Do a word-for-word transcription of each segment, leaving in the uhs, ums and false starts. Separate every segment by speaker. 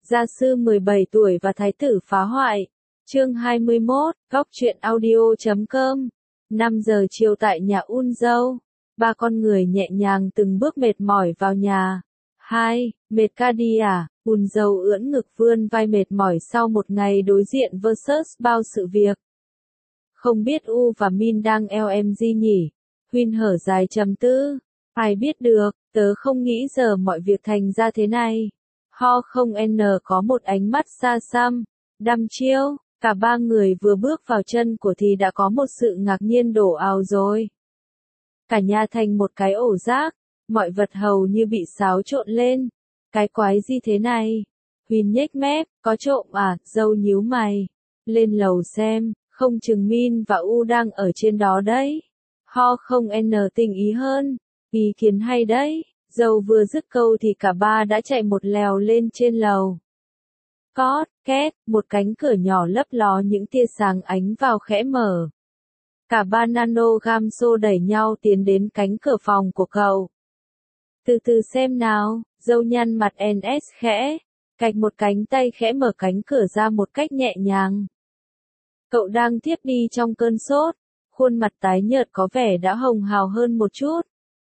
Speaker 1: Gia sư mười bảy tuổi và thái tử phá hoại. Chương hai mươi mốt, góc truyện audio chấm com. năm giờ chiều tại nhà Un dâu. Ba con người nhẹ nhàng từng bước mệt mỏi vào nhà. Hai, mệt ca đi à? Un dâu ưỡn ngực vươn vai mệt mỏi sau một ngày đối diện versus bao sự việc. Không biết U và Min đang eo em gì nhỉ? Huyên hở dài trầm tư. Ai biết được, tớ không nghĩ giờ mọi việc thành ra thế này. Ho không n có một ánh mắt xa xăm, đăm chiêu, cả ba người vừa bước vào chân của thì đã có một sự ngạc nhiên đổ ào rồi. Cả nhà thành một cái ổ rác, mọi vật hầu như bị xáo trộn lên. Cái quái gì thế này? Huyên nhếch mép, có trộm à? Dâu nhíu mày. Lên lầu xem, không chừng Min và U đang ở trên đó đấy. Ho không n tình ý hơn, ý kiến hay đấy. Dâu vừa dứt câu thì cả ba đã chạy một lèo lên trên lầu. Cót, két, một cánh cửa nhỏ lấp ló những tia sáng ánh vào khẽ mở. Cả ba nano gam xô đẩy nhau tiến đến cánh cửa phòng của cậu. Từ từ xem nào, dâu nhăn mặt en ét khẽ, cạch một cánh tay khẽ mở cánh cửa ra một cách nhẹ nhàng. Cậu đang thiếp đi trong cơn sốt, khuôn mặt tái nhợt có vẻ đã hồng hào hơn một chút.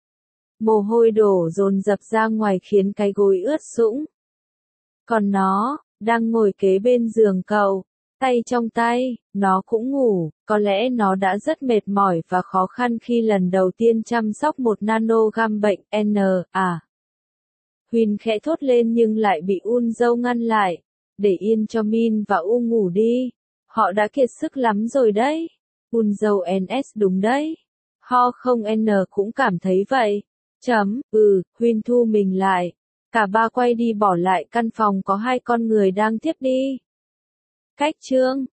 Speaker 1: Mồ hôi đổ dồn dập ra ngoài khiến cái gối ướt sũng. Còn nó, đang ngồi kế bên giường cậu, tay trong tay, nó cũng ngủ, có lẽ nó đã rất mệt mỏi và khó khăn khi lần đầu tiên chăm sóc một nano gam bệnh N, à. Huyên khẽ thốt lên nhưng lại bị Un dâu ngăn lại, để yên cho Min và U ngủ đi, họ đã kiệt sức lắm rồi đấy. Un dâu en ét đúng đấy. Ho không n cũng cảm thấy vậy. Chấm, ừ, Huyên thu mình lại. Cả ba quay đi bỏ lại căn phòng có hai con người đang tiếp đi. Cách chương